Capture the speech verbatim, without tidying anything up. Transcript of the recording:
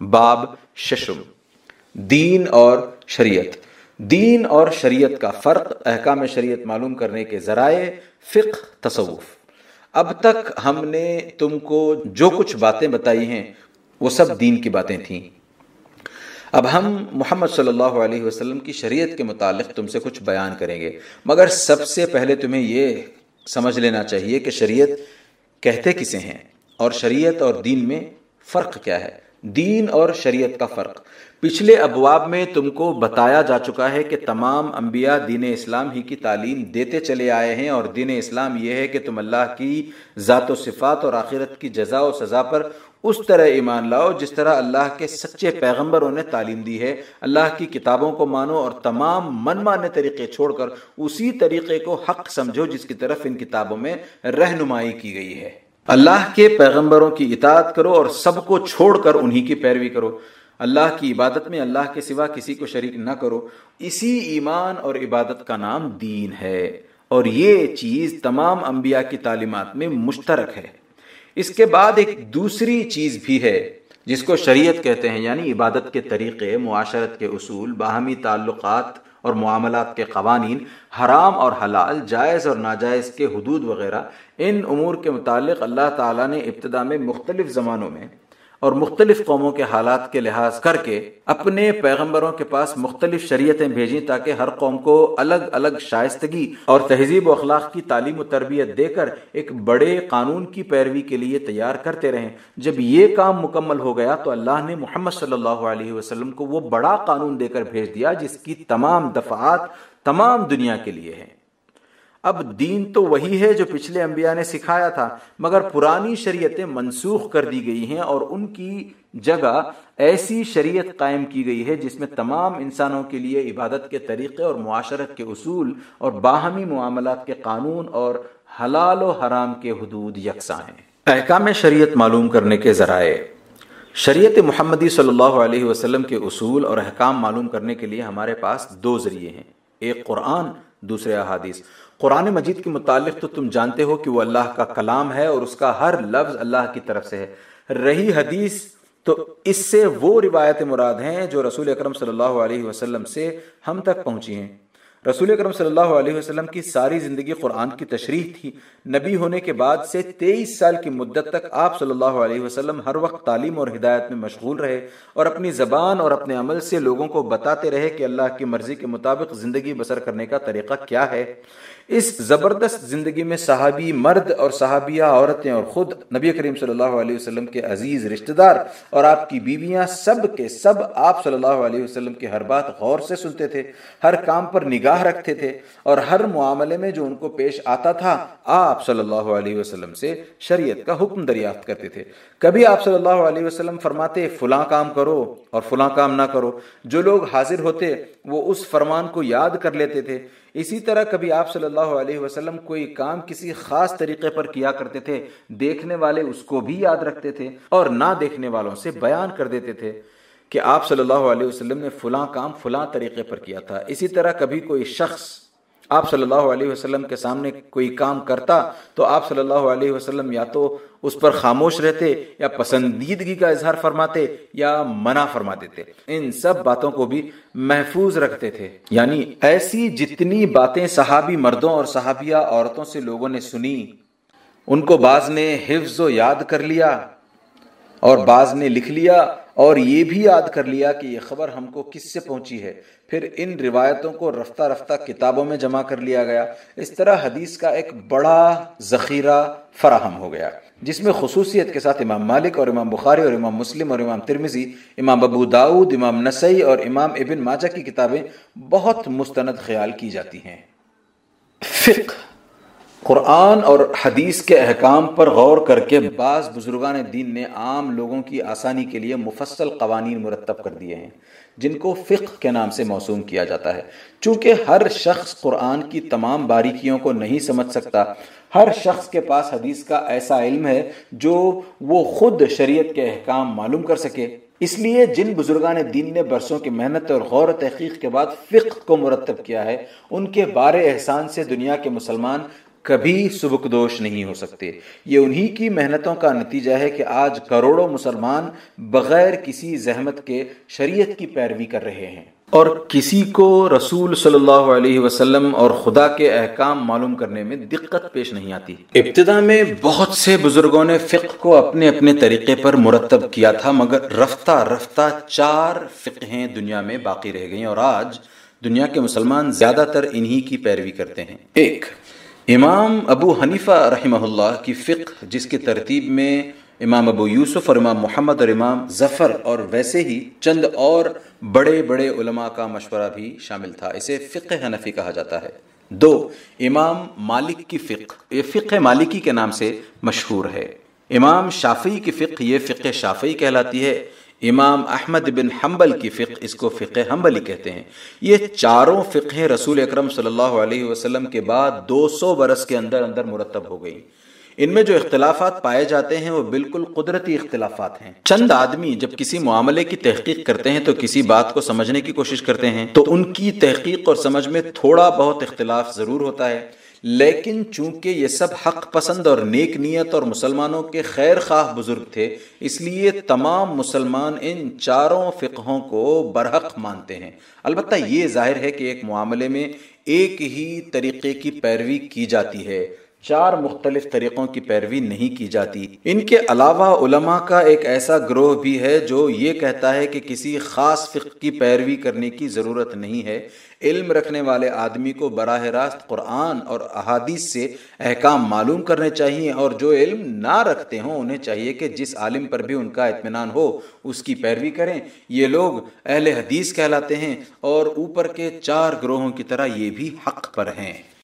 باب ششم، دین اور شریعت۔ دین اور شریعت کا فرق، احکام شریعت معلوم کرنے کے ذرائع، فقہ، تصوف۔ اب تک ہم نے تم کو جو کچھ باتیں بتائی ہیں وہ سب دین کی باتیں تھیں۔ اب ہم محمد صلی اللہ علیہ وسلم کی شریعت کے متعلق تم سے کچھ بیان کریں گے، مگر سب سے پہلے تمہیں یہ سمجھ لینا چاہیے کہ شریعت کہتے کسے ہیں اور شریعت اور دین میں فرق کیا ہے۔ دین اور شریعت کا فرق پچھلے ابواب میں تم کو بتایا جا چکا ہے کہ تمام انبیاء دین اسلام ہی کی تعلیم دیتے چلے آئے ہیں، اور دین اسلام یہ ہے کہ تم اللہ کی ذات و صفات اور آخرت کی جزا و سزا پر اس طرح ایمان لاؤ جس طرح اللہ کے سچے پیغمبروں نے تعلیم دی ہے۔ اللہ کی کتابوں کو مانو اور تمام من مانے طریقے چھوڑ کر اسی طریقے کو حق سمجھو جس کی طرف ان کتابوں میں رہنمائی کی گئی ہے۔ اللہ کے پیغمبروں کی اطاعت کرو اور سب کو چھوڑ کر انہی کی پیروی کرو۔ اللہ کی عبادت میں اللہ کے سوا کسی کو شریک نہ کرو۔ اسی ایمان اور عبادت کا نام دین ہے، اور یہ چیز تمام انبیاء کی تعلیمات میں مشترک ہے۔ اس کے بعد ایک دوسری چیز بھی ہے جس کو شریعت کہتے ہیں، یعنی عبادت کے طریقے، معاشرت کے اصول، باہمی تعلقات اور معاملات کے قوانین، حرام اور حلال، جائز اور ناجائز کے حدود وغیرہ۔ ان امور کے متعلق اللہ تعالیٰ نے ابتدا میں مختلف زمانوں میں اور مختلف قوموں کے حالات کے لحاظ کر کے اپنے پیغمبروں کے پاس مختلف شریعتیں بھیجیں تاکہ ہر قوم کو الگ الگ شائستگی اور تہذیب و اخلاق کی تعلیم و تربیت دے کر ایک بڑے قانون کی پیروی کے لیے تیار کرتے رہیں۔ جب یہ کام مکمل ہو گیا تو اللہ نے محمد صلی اللہ علیہ وسلم کو وہ بڑا قانون دے کر بھیج دیا جس کی تمام دفعات تمام دنیا کے لیے ہیں۔ اب دین تو وہی ہے جو پچھلے انبیاء نے سکھایا تھا، مگر پرانی شریعتیں منسوخ کر دی گئی ہیں اور ان کی جگہ ایسی شریعت قائم کی گئی ہے جس میں تمام انسانوں کے لیے عبادت کے طریقے اور معاشرت کے اصول اور باہمی معاملات کے قانون اور حلال و حرام کے حدود یکساں ہیں۔ احکام شریعت معلوم کرنے کے ذرائع۔ شریعت محمدی صلی اللہ علیہ وسلم کے اصول اور احکام معلوم کرنے کے لیے ہمارے پاس دو ذریعے ہیں، ایک قرآن، دوسرے احادیث۔ قرآن مجید کے متعلق تو تم جانتے ہو کہ وہ اللہ کا کلام ہے اور اس کا ہر لفظ اللہ کی طرف سے ہے۔ رہی حدیث تو اس سے وہ روایتیں مراد ہیں جو رسول اکرم صلی اللہ علیہ وسلم سے ہم تک پہنچی ہیں۔ رسول اکرم صلی اللہ علیہ وسلم کی ساری زندگی قرآن کی تشریح تھی۔ نبی ہونے کے بعد سے تیئیس سال کی مدت تک آپ صلی اللہ علیہ وسلم ہر وقت تعلیم اور ہدایت میں مشغول رہے اور اپنی زبان اور اپنے عمل سے لوگوں کو بتاتے رہے کہ اللہ کی مرضی کے مطابق زندگی بسر کرنے کا طریقہ کیا ہے۔ اس زبردست زندگی میں صحابی مرد اور صحابیہ عورتیں اور خود نبی کریم صلی اللہ علیہ وسلم کے عزیز رشتہ دار اور آپ کی بیویاں سب کے سب آپ صلی اللہ علیہ وسلم کی ہر بات غور سے سنتے تھے، ہر کام پر نگاہ رکھتے تھے اور ہر معاملے میں جو ان کو پیش آتا تھا آپ صلی اللہ علیہ وسلم سے شریعت کا حکم دریافت کرتے تھے۔ کبھی آپ صلی اللہ علیہ وسلم فرماتے فلاں کام کرو اور فلاں کام نہ کرو، جو لوگ حاضر ہوتے وہ اس فرمان کو یاد کر لیتے تھے۔ اسی طرح کبھی آپ صلی اللہ علیہ وسلم کوئی کام کسی خاص طریقے پر کیا کرتے تھے، دیکھنے والے اس کو بھی یاد رکھتے تھے اور نہ دیکھنے والوں سے بیان کر دیتے تھے کہ آپ صلی اللہ علیہ وسلم نے فلاں کام فلاں طریقے پر کیا تھا۔ اسی طرح کبھی کوئی شخص آپ صلی اللہ علیہ وسلم کے سامنے کوئی کام کرتا تو آپ صلی اللہ علیہ وسلم یا تو اس پر خاموش رہتے یا پسندیدگی کا اظہار فرماتے یا منع فرما دیتے۔ ان سب باتوں کو بھی محفوظ رکھتے تھے، یعنی ایسی جتنی باتیں صحابی مردوں اور صحابیہ عورتوں سے لوگوں نے سنی ان کو بعض نے حفظ و یاد کر لیا اور بعض نے لکھ لیا اور یہ بھی یاد کر لیا کہ یہ خبر ہم کو کس سے پہنچی ہے۔ پھر ان روایتوں کو رفتہ رفتہ کتابوں میں جمع کر لیا گیا۔ اس طرح حدیث کا ایک بڑا ذخیرہ فراہم ہو گیا جس میں خصوصیت کے ساتھ امام مالک اور امام بخاری اور امام مسلم اور امام ترمذی، امام ابو داؤد، امام نسائی اور امام ابن ماجہ کی کتابیں بہت مستند خیال کی جاتی ہیں۔ فقہ۔ قرآن اور حدیث کے احکام پر غور کر کے بعض بزرگان دین نے عام لوگوں کی آسانی کے لیے مفصل قوانین مرتب کر دیے ہیں جن کو فقہ کے نام سے موسوم کیا جاتا ہے۔ چونکہ ہر شخص قرآن کی تمام باریکیوں کو نہیں سمجھ سکتا، ہر شخص کے پاس حدیث کا ایسا علم ہے جو وہ خود شریعت کے احکام معلوم کر سکے، اس لیے جن بزرگان دین نے برسوں کی محنت اور غور و تحقیق کے بعد فقہ کو مرتب کیا ہے ان کے بارے احسان سے دنیا کے مسلمان کبھی سبکدوش نہیں ہو سکتے۔ یہ انہی کی محنتوں کا نتیجہ ہے کہ آج کروڑوں مسلمان بغیر کسی زحمت کے شریعت کی پیروی کر رہے ہیں اور کسی کو رسول صلی اللہ علیہ وسلم اور خدا کے احکام معلوم کرنے میں دقت پیش نہیں آتی۔ ابتدا میں بہت سے بزرگوں نے فقہ کو اپنے اپنے طریقے پر مرتب کیا تھا، مگر رفتہ رفتہ چار فقہیں دنیا میں باقی رہ گئیں اور آج دنیا کے مسلمان زیادہ تر انہی کی پیروی کرتے ہیں۔ ایک، امام ابو حنیفہ رحمہ اللہ کی فقہ، جس کی ترتیب میں امام ابو یوسف اور امام محمد اور امام ظفر اور ویسے ہی چند اور بڑے بڑے علماء کا مشورہ بھی شامل تھا، اسے فقہ حنفی کہا جاتا ہے۔ دو، امام مالک کی فقہ، یہ فقہ مالکی کے نام سے مشہور ہے۔ امام شافعی کی فقہ، یہ فقہ شافعی کہلاتی ہے۔ امام احمد بن حنبل کی فقہ، اس کو فقہ حنبلی کہتے ہیں۔ یہ چاروں فقہیں رسول اکرم صلی اللہ علیہ وسلم کے بعد دو سو برس کے اندر اندر مرتب ہو گئی۔ ان میں جو اختلافات پائے جاتے ہیں وہ بالکل قدرتی اختلافات ہیں۔ چند آدمی جب کسی معاملے کی تحقیق کرتے ہیں تو کسی بات کو سمجھنے کی کوشش کرتے ہیں، تو ان کی تحقیق اور سمجھ میں تھوڑا بہت اختلاف ضرور ہوتا ہے، لیکن چونکہ یہ سب حق پسند اور نیک نیت اور مسلمانوں کے خیر خواہ بزرگ تھے، اس لیے تمام مسلمان ان چاروں فقہوں کو برحق مانتے ہیں۔ البتہ یہ ظاہر ہے کہ ایک معاملے میں ایک ہی طریقے کی پیروی کی جاتی ہے، چار مختلف طریقوں کی پیروی نہیں کی جاتی۔ ان کے علاوہ علماء کا ایک ایسا گروہ بھی ہے جو یہ کہتا ہے کہ کسی خاص فقہ کی پیروی کرنے کی ضرورت نہیں ہے، علم رکھنے والے آدمی کو براہ راست قرآن اور احادیث سے احکام معلوم کرنے چاہیے، اور جو علم نہ رکھتے ہوں انہیں چاہیے کہ جس عالم پر بھی ان کا اطمینان ہو اس کی پیروی کریں۔ یہ لوگ اہل حدیث کہلاتے ہیں اور اوپر کے چار گروہوں کی طرح یہ بھی حق پر ہیں۔